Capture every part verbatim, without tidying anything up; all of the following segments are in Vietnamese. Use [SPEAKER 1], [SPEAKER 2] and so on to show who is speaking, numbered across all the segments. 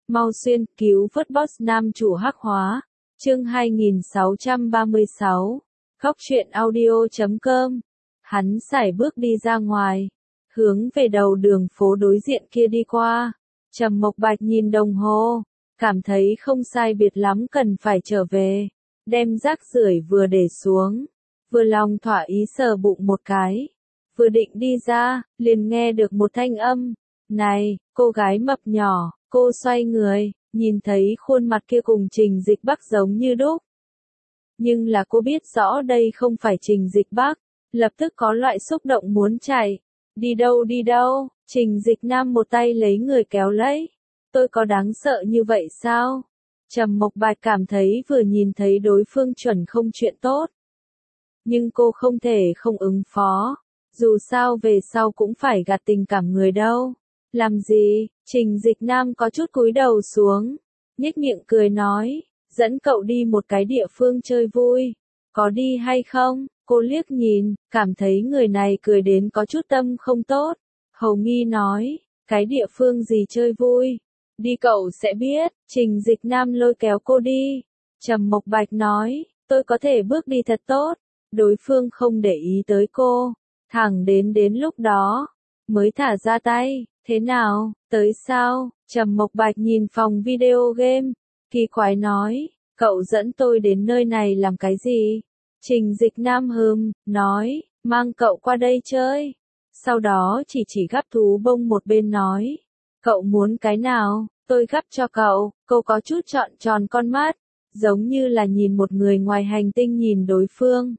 [SPEAKER 1] Mau xuyên, cứu vớt boss nam chủ hắc hóa. Chương hai nghìn sáu trăm ba mươi sáu. Góc truyện audio chấm com. Hắn sải bước đi ra ngoài, hướng về đầu đường phố đối diện kia đi qua. Trầm Mộc Bạch nhìn đồng hồ, cảm thấy không sai biệt lắm cần phải trở về, đem rác rưởi vừa để xuống, vừa lòng thỏa ý sờ bụng một cái, vừa định đi ra, liền nghe được một thanh âm, "Này, cô gái mập nhỏ." Cô xoay người, nhìn thấy khuôn mặt kia cùng Trình Dịch Bắc giống như đúc. Nhưng là cô biết rõ đây không phải Trình Dịch Bắc, lập tức có loại xúc động muốn chạy. "Đi đâu đi đâu?" Trình Dịch Nam một tay lấy người kéo lấy. "Tôi có đáng sợ như vậy sao?" Trầm Mộc Bạch cảm thấy vừa nhìn thấy đối phương chuẩn không chuyện tốt. Nhưng cô không thể không ứng phó, dù sao về sau cũng phải gạt tình cảm người đâu. "Làm gì?" Trình Dịch Nam có chút cúi đầu xuống, nhếch miệng cười nói, "Dẫn cậu đi một cái địa phương chơi vui, có đi hay không?" Cô liếc nhìn, cảm thấy người này cười đến có chút tâm không tốt. Hầu nghi nói, "Cái địa phương gì chơi vui? Đi cậu sẽ biết." Trình Dịch Nam lôi kéo cô đi. Trầm Mộc Bạch nói, "Tôi có thể bước đi thật tốt." Đối phương không để ý tới cô, thẳng đến đến lúc đó mới thả ra tay. "Thế nào, tới sao?" Trầm Mộc Bạch nhìn phòng video game, kỳ quái nói, "Cậu dẫn tôi đến nơi này làm cái gì?" Trình Dịch Nam hừm, nói, "Mang cậu qua đây chơi." Sau đó chỉ chỉ gắp thú bông một bên nói, "Cậu muốn cái nào, tôi gắp cho cậu." Cô có chút trọn tròn con mắt, giống như là nhìn một người ngoài hành tinh nhìn đối phương.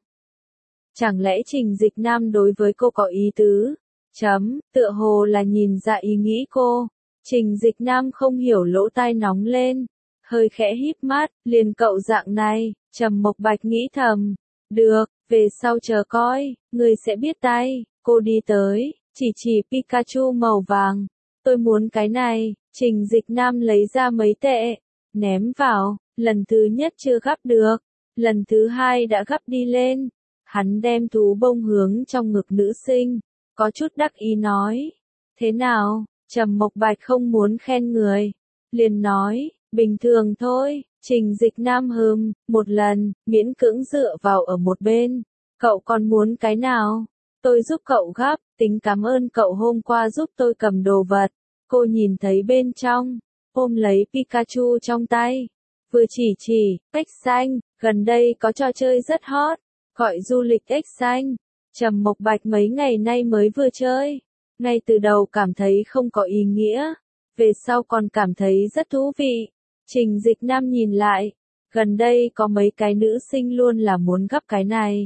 [SPEAKER 1] Chẳng lẽ Trình Dịch Nam đối với cô có ý tứ? Chấm, tựa hồ là nhìn ra ý nghĩ cô. Trình Dịch Nam không hiểu, lỗ tai nóng lên, hơi khẽ híp mắt, "Liền cậu dạng này." Trầm Mộc Bạch nghĩ thầm, "Được, về sau chờ coi, người sẽ biết tay." Cô đi tới, chỉ chỉ Pikachu màu vàng, "Tôi muốn cái này." Trình Dịch Nam lấy ra mấy tệ, ném vào, lần thứ nhất chưa gắp được, lần thứ hai đã gắp đi lên. Hắn đem thú bông hướng trong ngực nữ sinh, có chút đắc ý nói, "Thế nào?" Trầm Mộc Bạch không muốn khen người, liền nói, "Bình thường thôi." Trình Dịch Nam hừm, một lần, miễn cưỡng dựa vào ở một bên, "Cậu còn muốn cái nào? Tôi giúp cậu gắp, tính cảm ơn cậu hôm qua giúp tôi cầm đồ vật." Cô nhìn thấy bên trong, ôm lấy Pikachu trong tay, vừa chỉ chỉ, "Ếch xanh, gần đây có trò chơi rất hot, gọi du lịch ếch xanh." Trầm Mộc Bạch mấy ngày nay mới vừa chơi, ngay từ đầu cảm thấy không có ý nghĩa, về sau còn cảm thấy rất thú vị. Trình Dịch Nam nhìn lại, gần đây có mấy cái nữ sinh luôn là muốn gắp cái này.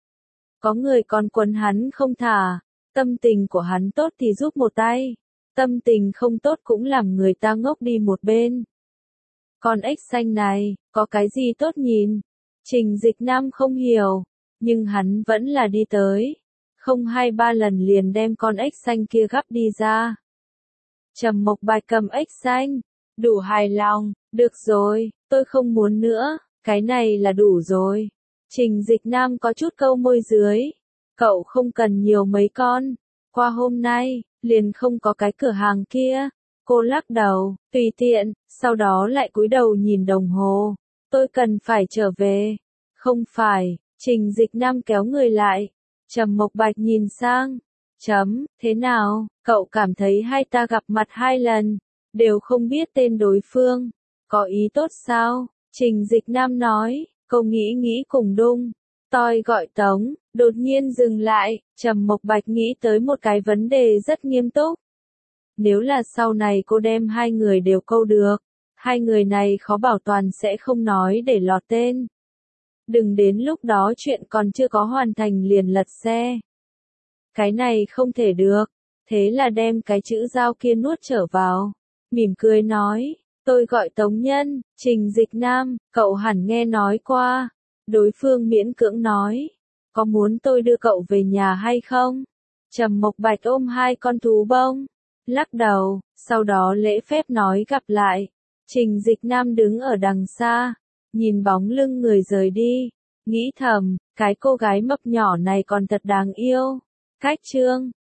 [SPEAKER 1] Có người còn quấn hắn không thả, tâm tình của hắn tốt thì giúp một tay, tâm tình không tốt cũng làm người ta ngốc đi một bên. Con ếch xanh này, có cái gì tốt nhìn? Trình Dịch Nam không hiểu, nhưng hắn vẫn là đi tới, không hai ba lần liền đem con ếch xanh kia gắp đi ra. Trầm Mộc Bạch cầm ếch xanh, đủ hài lòng, "Được rồi, tôi không muốn nữa, cái này là đủ rồi." Trình Dịch Nam có chút câu môi dưới, "Cậu không cần nhiều mấy con, qua hôm nay, liền không có cái cửa hàng kia." Cô lắc đầu, "Tùy tiện." Sau đó lại cúi đầu nhìn đồng hồ, "Tôi cần phải trở về." "Không phải." Trình Dịch Nam kéo người lại. Trầm Mộc Bạch nhìn sang, "Chấm, thế nào, cậu cảm thấy hai ta gặp mặt hai lần, đều không biết tên đối phương, có ý tốt sao?" Trình Dịch Nam nói, cô nghĩ nghĩ cùng đung, toi gọi Tống, đột nhiên dừng lại. Trầm Mộc Bạch nghĩ tới một cái vấn đề rất nghiêm túc. Nếu là sau này cô đem hai người đều câu được, hai người này khó bảo toàn sẽ không nói để lọt tên. Đừng đến lúc đó chuyện còn chưa có hoàn thành liền lật xe. Cái này không thể được, thế là đem cái chữ giao kia nuốt trở vào, mỉm cười nói, "Tôi gọi Tống Nhân." Trình Dịch Nam, "Cậu hẳn nghe nói qua." Đối phương miễn cưỡng nói, "Có muốn tôi đưa cậu về nhà hay không?" Trầm Mộc Bạch ôm hai con thú bông, lắc đầu, sau đó lễ phép nói gặp lại. Trình Dịch Nam đứng ở đằng xa, nhìn bóng lưng người rời đi, nghĩ thầm, cái cô gái mập nhỏ này còn thật đáng yêu. Cách chương